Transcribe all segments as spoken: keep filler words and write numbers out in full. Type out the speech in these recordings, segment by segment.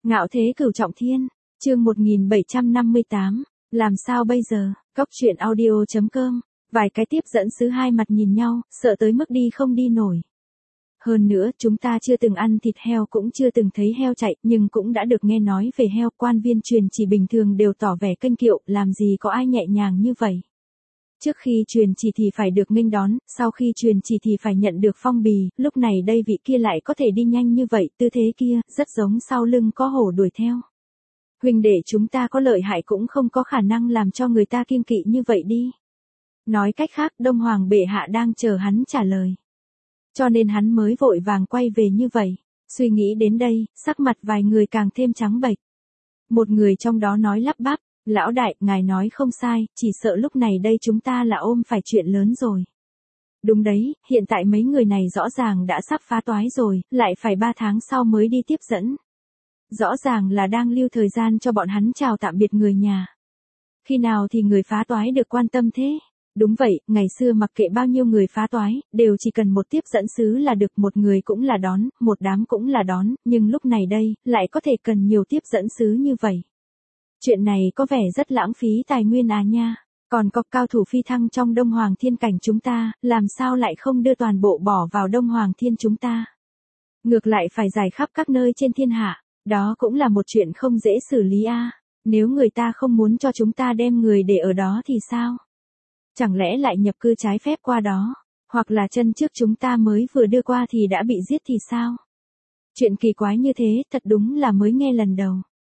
Ngạo thế cửu trọng thiên, chương một nghìn bảy trăm năm mươi tám, làm sao bây giờ, Cóc truyện audio.com, vài cái tiếp dẫn sứ hai mặt nhìn nhau, sợ tới mức đi không đi nổi. Hơn nữa, chúng ta chưa từng ăn thịt heo cũng chưa từng thấy heo chạy, nhưng cũng đã được nghe nói về heo. Quan viên truyền chỉ bình thường đều tỏ vẻ kênh kiệu, làm gì có ai nhẹ nhàng như vậy. Trước khi truyền chỉ thì phải được nghênh đón, sau khi truyền chỉ thì phải nhận được phong bì, lúc này đây vị kia lại có thể đi nhanh như vậy, tư thế kia, rất giống sau lưng có hổ đuổi theo. Huynh đệ chúng ta có lợi hại cũng không có khả năng làm cho người ta kiêng kỵ như vậy đi. Nói cách khác, Đông Hoàng bệ hạ đang chờ hắn trả lời. Cho nên hắn mới vội vàng quay về như vậy. Suy nghĩ đến đây, sắc mặt vài người càng thêm trắng bệch. Một người trong đó nói lắp bắp, lão đại, ngài nói không sai, chỉ sợ lúc này đây chúng ta là ôm phải chuyện lớn rồi. Đúng đấy, hiện tại mấy người này rõ ràng đã sắp phá toái rồi, lại phải ba tháng sau mới đi tiếp dẫn. Rõ ràng là đang lưu thời gian cho bọn hắn chào tạm biệt người nhà. Khi nào thì người phá toái được quan tâm thế? Đúng vậy, ngày xưa mặc kệ bao nhiêu người phá toái, đều chỉ cần một tiếp dẫn sứ là được, một người cũng là đón, một đám cũng là đón, nhưng lúc này đây, lại có thể cần nhiều tiếp dẫn sứ như vậy. Chuyện này có vẻ rất lãng phí tài nguyên à nha, còn có cao thủ phi thăng trong Đông Hoàng Thiên cảnh chúng ta, làm sao lại không đưa toàn bộ bỏ vào Đông Hoàng Thiên chúng ta. Ngược lại phải giải khắp các nơi trên thiên hạ, đó cũng là một chuyện không dễ xử lý a. À. Nếu người ta không muốn cho chúng ta đem người để ở đó thì sao? Chẳng lẽ lại nhập cư trái phép qua đó, hoặc là chân trước chúng ta mới vừa đưa qua thì đã bị giết thì sao? Chuyện kỳ quái như thế thật đúng là mới nghe lần đầu.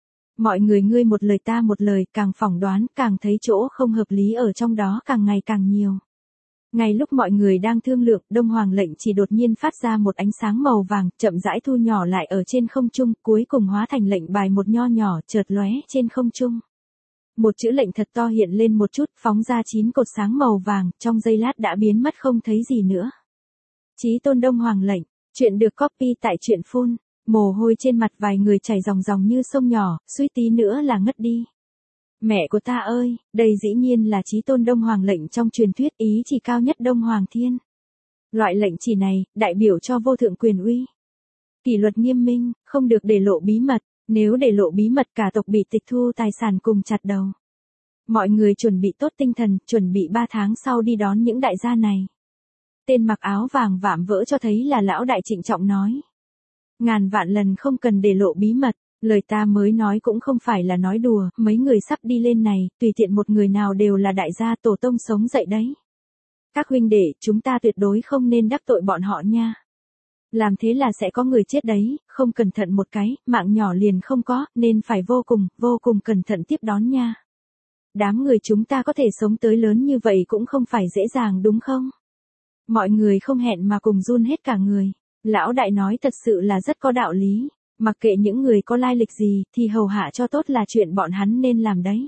Mọi người ngươi một lời ta một lời, càng phỏng đoán càng thấy chỗ không hợp lý ở trong đó càng ngày càng nhiều. Ngay lúc mọi người đang thương lượng, Đông Hoàng lệnh chỉ đột nhiên phát ra một ánh sáng màu vàng, chậm rãi thu nhỏ lại ở trên không trung, cuối cùng hóa thành lệnh bài một nho nhỏ chợt lóe trên không trung. Một chữ lệnh thật to hiện lên một chút, phóng ra chín cột sáng màu vàng, trong giây lát đã biến mất không thấy gì nữa. Chí tôn Đông Hoàng lệnh, chuyện được copy tại truyện phun, mồ hôi trên mặt vài người chảy ròng ròng như sông nhỏ, suýt tí nữa là ngất đi. Mẹ của ta ơi, đây dĩ nhiên là chí tôn Đông Hoàng lệnh trong truyền thuyết, ý chỉ cao nhất Đông Hoàng Thiên. Loại lệnh chỉ này, đại biểu cho vô thượng quyền uy. Kỷ luật nghiêm minh, không được để lộ bí mật. Nếu để lộ bí mật cả tộc bị tịch thu tài sản cùng chặt đầu. Mọi người chuẩn bị tốt tinh thần, chuẩn bị ba tháng sau đi đón những đại gia này. Tên mặc áo vàng vạm vỡ cho thấy là lão đại trịnh trọng nói. Ngàn vạn lần không cần để lộ bí mật, lời ta mới nói cũng không phải là nói đùa, mấy người sắp đi lên này, tùy tiện một người nào đều là đại gia tổ tông sống dậy đấy. Các huynh đệ, chúng ta tuyệt đối không nên đắc tội bọn họ nha. Làm thế là sẽ có người chết đấy, không cẩn thận một cái, mạng nhỏ liền không có, nên phải vô cùng, vô cùng cẩn thận tiếp đón nha. Đám người chúng ta có thể sống tới lớn như vậy cũng không phải dễ dàng đúng không? Mọi người không hẹn mà cùng run hết cả người. Lão đại nói thật sự là rất có đạo lý, mặc kệ những người có lai lịch gì, thì hầu hạ cho tốt là chuyện bọn hắn nên làm đấy.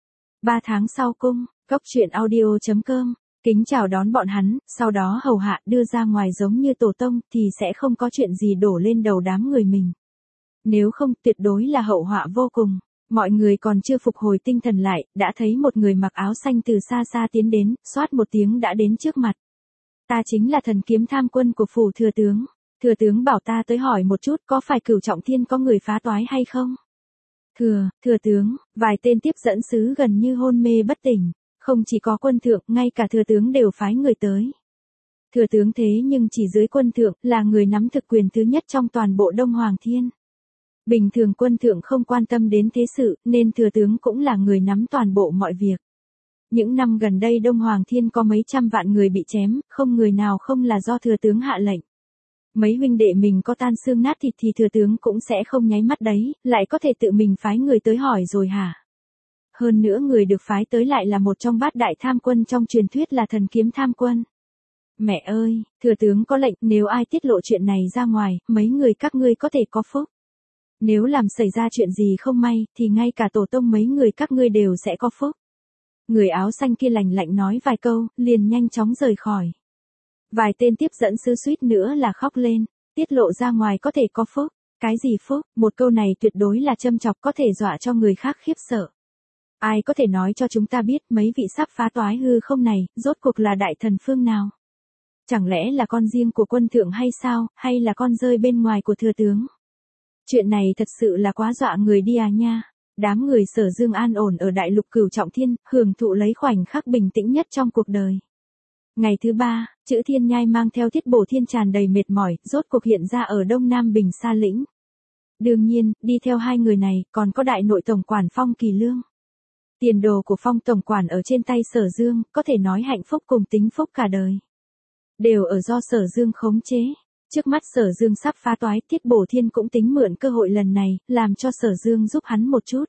Ba tháng sau cung, Cóc truyện audio.com. Kính chào đón bọn hắn, sau đó hầu hạ đưa ra ngoài giống như tổ tông thì sẽ không có chuyện gì đổ lên đầu đám người mình. Nếu không tuyệt đối là hậu họa vô cùng. Mọi người còn chưa phục hồi tinh thần lại, đã thấy một người mặc áo xanh từ xa xa tiến đến, xoát một tiếng đã đến trước mặt. Ta chính là thần kiếm tham quân của phủ thừa tướng. Thừa tướng bảo ta tới hỏi một chút có phải cửu trọng thiên có người phá toái hay không? Thừa, thừa tướng, vài tên tiếp dẫn sứ gần như hôn mê bất tỉnh. Không chỉ có quân thượng, ngay cả thừa tướng đều phái người tới. Thừa tướng thế nhưng chỉ dưới quân thượng, là người nắm thực quyền thứ nhất trong toàn bộ Đông Hoàng Thiên. Bình thường quân thượng không quan tâm đến thế sự, nên thừa tướng cũng là người nắm toàn bộ mọi việc. Những năm gần đây Đông Hoàng Thiên có mấy trăm vạn người bị chém, không người nào không là do thừa tướng hạ lệnh. Mấy huynh đệ mình có tan xương nát thịt thì thừa tướng cũng sẽ không nháy mắt đấy, lại có thể tự mình phái người tới hỏi rồi hả? Hơn nữa người được phái tới lại là một trong bát đại tham quân trong truyền thuyết là thần kiếm tham quân. Mẹ ơi, thừa tướng có lệnh, nếu ai tiết lộ chuyện này ra ngoài, mấy người các ngươi có thể có phúc. Nếu làm xảy ra chuyện gì không may, thì ngay cả tổ tông mấy người các ngươi đều sẽ có phúc. Người áo xanh kia lạnh lạnh nói vài câu, liền nhanh chóng rời khỏi. Vài tên tiếp dẫn sứ suýt nữa là khóc lên, tiết lộ ra ngoài có thể có phúc. Cái gì phúc, một câu này tuyệt đối là châm chọc có thể dọa cho người khác khiếp sợ. Ai có thể nói cho chúng ta biết mấy vị sắp phá toái hư không này, rốt cuộc là đại thần phương nào? Chẳng lẽ là con riêng của quân thượng hay sao, hay là con rơi bên ngoài của thừa tướng? Chuyện này thật sự là quá dọa người đi à nha. Đám người Sở Dương an ổn ở đại lục Cửu Trọng Thiên, hưởng thụ lấy khoảnh khắc bình tĩnh nhất trong cuộc đời. Ngày thứ ba, Chữ Thiên Nhai mang theo Thiết Bổ Thiên tràn đầy mệt mỏi, rốt cuộc hiện ra ở Đông Nam Bình Sa Lĩnh. Đương nhiên, đi theo hai người này, còn có đại nội tổng quản Phong Kỳ Lương. Tiền đồ của Phong tổng quản ở trên tay Sở Dương, có thể nói hạnh phúc cùng tính phúc cả đời. Đều ở do Sở Dương khống chế. Trước mắt Sở Dương sắp phá toái, Thiết Bổ Thiên cũng tính mượn cơ hội lần này, làm cho Sở Dương giúp hắn một chút.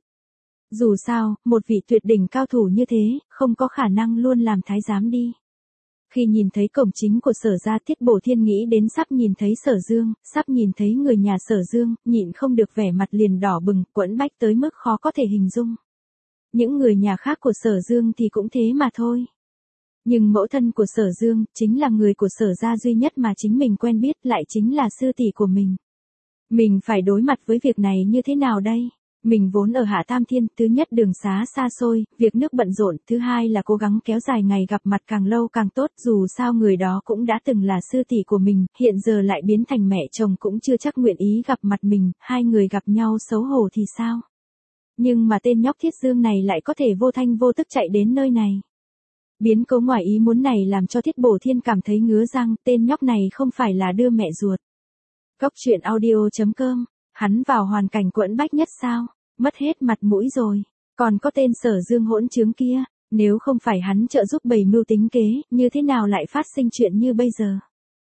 Dù sao, một vị tuyệt đỉnh cao thủ như thế, không có khả năng luôn làm thái giám đi. Khi nhìn thấy cổng chính của Sở gia, Thiết Bổ Thiên nghĩ đến sắp nhìn thấy Sở Dương, sắp nhìn thấy người nhà Sở Dương, nhịn không được vẻ mặt liền đỏ bừng, quẫn bách tới mức khó có thể hình dung. Những người nhà khác của Sở Dương thì cũng thế mà thôi. Nhưng mẫu thân của Sở Dương, chính là người của Sở gia duy nhất mà chính mình quen biết, lại chính là sư tỷ của mình. Mình phải đối mặt với việc này như thế nào đây? Mình vốn ở Hạ Tam Thiên, thứ nhất đường xá xa xôi, việc nước bận rộn, thứ hai là cố gắng kéo dài ngày gặp mặt càng lâu càng tốt, dù sao người đó cũng đã từng là sư tỷ của mình, hiện giờ lại biến thành mẹ chồng cũng chưa chắc nguyện ý gặp mặt mình, hai người gặp nhau xấu hổ thì sao? Nhưng mà tên nhóc Thiết Dương này lại có thể vô thanh vô tức chạy đến nơi này. Biến cố ngoài ý muốn này làm cho Thiết Bổ Thiên cảm thấy ngứa răng, tên nhóc này không phải là đưa mẹ ruột. Góc truyện audio chấm com, hắn vào hoàn cảnh quẫn bách nhất sao? Mất hết mặt mũi rồi. Còn có tên Sở Dương hỗn trướng kia, nếu không phải hắn trợ giúp bày mưu tính kế, như thế nào lại phát sinh chuyện như bây giờ?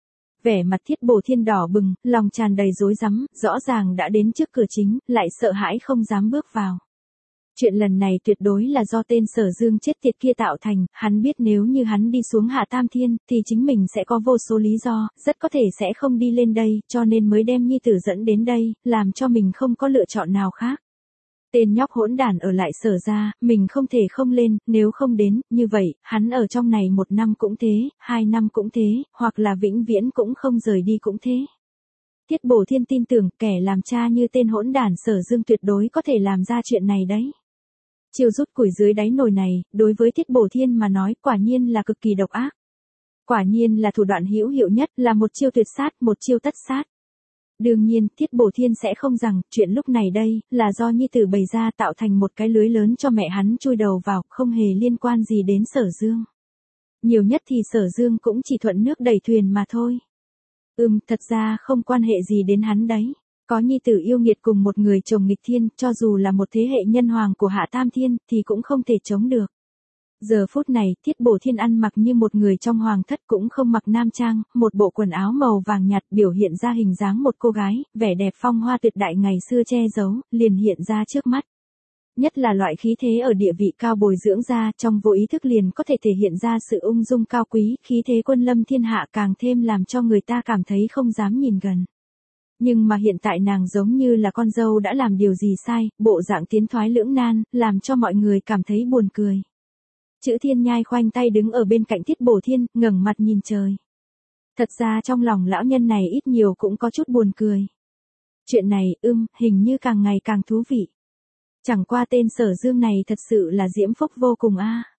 Vẻ mặt Thiết Bổ Thiên đỏ bừng, lòng tràn đầy rối rắm, rõ ràng đã đến trước cửa chính, lại sợ hãi không dám bước vào. Chuyện lần này tuyệt đối là do tên Sở Dương chết tiệt kia tạo thành, hắn biết nếu như hắn đi xuống Hạ Tam Thiên, thì chính mình sẽ có vô số lý do, rất có thể sẽ không đi lên đây, cho nên mới đem nhi tử dẫn đến đây, làm cho mình không có lựa chọn nào khác. Tên nhóc hỗn đản ở lại Sở gia, mình không thể không lên, nếu không đến, như vậy, hắn ở trong này một năm cũng thế, hai năm cũng thế, hoặc là vĩnh viễn cũng không rời đi cũng thế. Thiết Bổ Thiên tin tưởng, kẻ làm cha như tên hỗn đản Sở Dương tuyệt đối có thể làm ra chuyện này đấy. Chiêu rút củi dưới đáy nồi này, đối với Thiết Bổ Thiên mà nói, quả nhiên là cực kỳ độc ác. Quả nhiên là thủ đoạn hữu hiệu nhất, là một chiêu tuyệt sát, một chiêu tất sát. Đương nhiên, Thiết Bổ Thiên sẽ không rằng, chuyện lúc này đây, là do nhi tử bày ra tạo thành một cái lưới lớn cho mẹ hắn chui đầu vào, không hề liên quan gì đến Sở Dương. Nhiều nhất thì Sở Dương cũng chỉ thuận nước đẩy thuyền mà thôi. Ừm, thật ra không quan hệ gì đến hắn đấy. Có nhi tử yêu nghiệt cùng một người chồng nghịch thiên, cho dù là một thế hệ nhân hoàng của Hạ Tam Thiên, thì cũng không thể chống được. Giờ phút này, Thiết Bổ Thiên ăn mặc như một người trong hoàng thất, cũng không mặc nam trang, một bộ quần áo màu vàng nhạt biểu hiện ra hình dáng một cô gái, vẻ đẹp phong hoa tuyệt đại ngày xưa che giấu, liền hiện ra trước mắt. Nhất là loại khí thế ở địa vị cao bồi dưỡng ra, trong vô ý thức liền có thể thể hiện ra sự ung dung cao quý, khí thế quân lâm thiên hạ càng thêm làm cho người ta cảm thấy không dám nhìn gần. Nhưng mà hiện tại nàng giống như là con dâu đã làm điều gì sai, bộ dạng tiến thoái lưỡng nan, làm cho mọi người cảm thấy buồn cười. Chữ Thiên Nhai khoanh tay đứng ở bên cạnh Thiết Bổ Thiên, ngẩng mặt nhìn trời. Thật ra trong lòng lão nhân này ít nhiều cũng có chút buồn cười. Chuyện này, ưm, hình như càng ngày càng thú vị. Chẳng qua tên Sở Dương này thật sự là diễm phúc vô cùng a. À.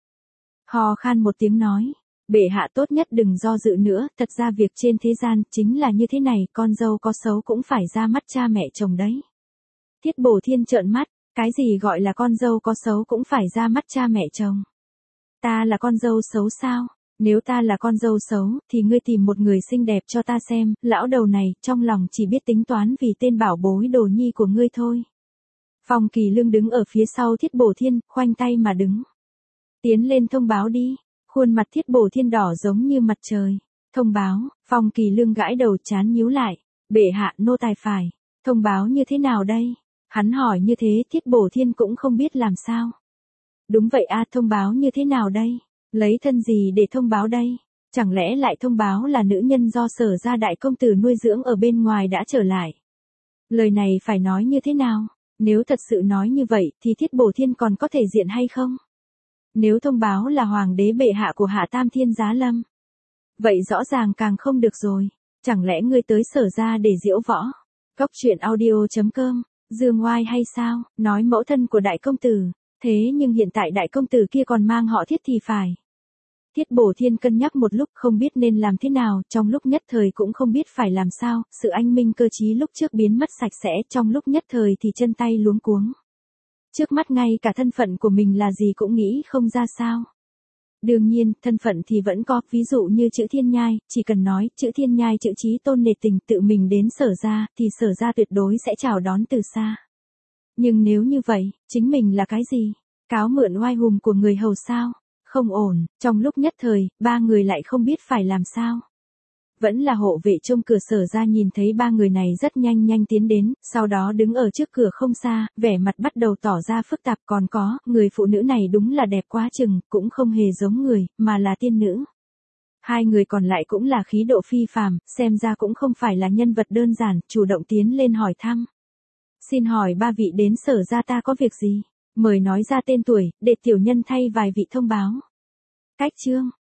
Hò khan một tiếng nói. Bệ hạ tốt nhất đừng do dự nữa, thật ra việc trên thế gian chính là như thế này, con dâu có xấu cũng phải ra mắt cha mẹ chồng đấy. Thiết Bổ Thiên trợn mắt, cái gì gọi là con dâu có xấu cũng phải ra mắt cha mẹ chồng. Ta là con dâu xấu sao? Nếu ta là con dâu xấu, thì ngươi tìm một người xinh đẹp cho ta xem, lão đầu này, trong lòng chỉ biết tính toán vì tên bảo bối đồ nhi của ngươi thôi. Phong Kỳ Lương đứng ở phía sau Thiết Bổ Thiên, khoanh tay mà đứng. Tiến lên thông báo đi. Khuôn mặt Thiết Bổ Thiên đỏ giống như mặt trời. Thông báo, Phong Kỳ Lương gãi đầu chán nhíu lại. Bệ hạ nô tài phải. Thông báo như thế nào đây? Hắn hỏi như thế Thiết Bổ Thiên cũng không biết làm sao. Đúng vậy a, thông báo như thế nào đây? Lấy thân gì để thông báo đây? Chẳng lẽ lại thông báo là nữ nhân do Sở gia đại công tử nuôi dưỡng ở bên ngoài đã trở lại? Lời này phải nói như thế nào? Nếu thật sự nói như vậy thì Thiết Bổ Thiên còn có thể diện hay không? Nếu thông báo là hoàng đế bệ hạ của Hạ Tam Thiên giá lâm, vậy rõ ràng càng không được rồi. Chẳng lẽ ngươi tới Sở gia để diễu võ? Góc truyện audio chấm com, dương oai hay sao? Nói mẫu thân của đại công tử, thế nhưng hiện tại đại công tử kia còn mang họ Thiết thì phải. Tiết Bổ Thiên cân nhắc một lúc không biết nên làm thế nào, trong lúc nhất thời cũng không biết phải làm sao, sự anh minh cơ trí lúc trước biến mất sạch sẽ, trong lúc nhất thời thì chân tay luống cuống. Trước mắt ngay cả thân phận của mình là gì cũng nghĩ không ra sao. Đương nhiên, thân phận thì vẫn có, ví dụ như chữ Thiên Nhai, chỉ cần nói, chữ Thiên Nhai chữ Chí Tôn nể tình tự mình đến Sở gia, thì Sở gia tuyệt đối sẽ chào đón từ xa. Nhưng nếu như vậy, chính mình là cái gì? Cáo mượn oai hùng của người hầu sao? Không ổn, trong lúc nhất thời, ba người lại không biết phải làm sao. Vẫn là hộ vệ trông cửa Sở ra nhìn thấy ba người này rất nhanh nhanh tiến đến, sau đó đứng ở trước cửa không xa, vẻ mặt bắt đầu tỏ ra phức tạp, còn có, người phụ nữ này đúng là đẹp quá chừng, cũng không hề giống người, mà là tiên nữ. Hai người còn lại cũng là khí độ phi phàm, xem ra cũng không phải là nhân vật đơn giản, chủ động tiến lên hỏi thăm. Xin hỏi ba vị đến Sở ra ta có việc gì? Mời nói ra tên tuổi, để tiểu nhân thay vài vị thông báo. Cách chương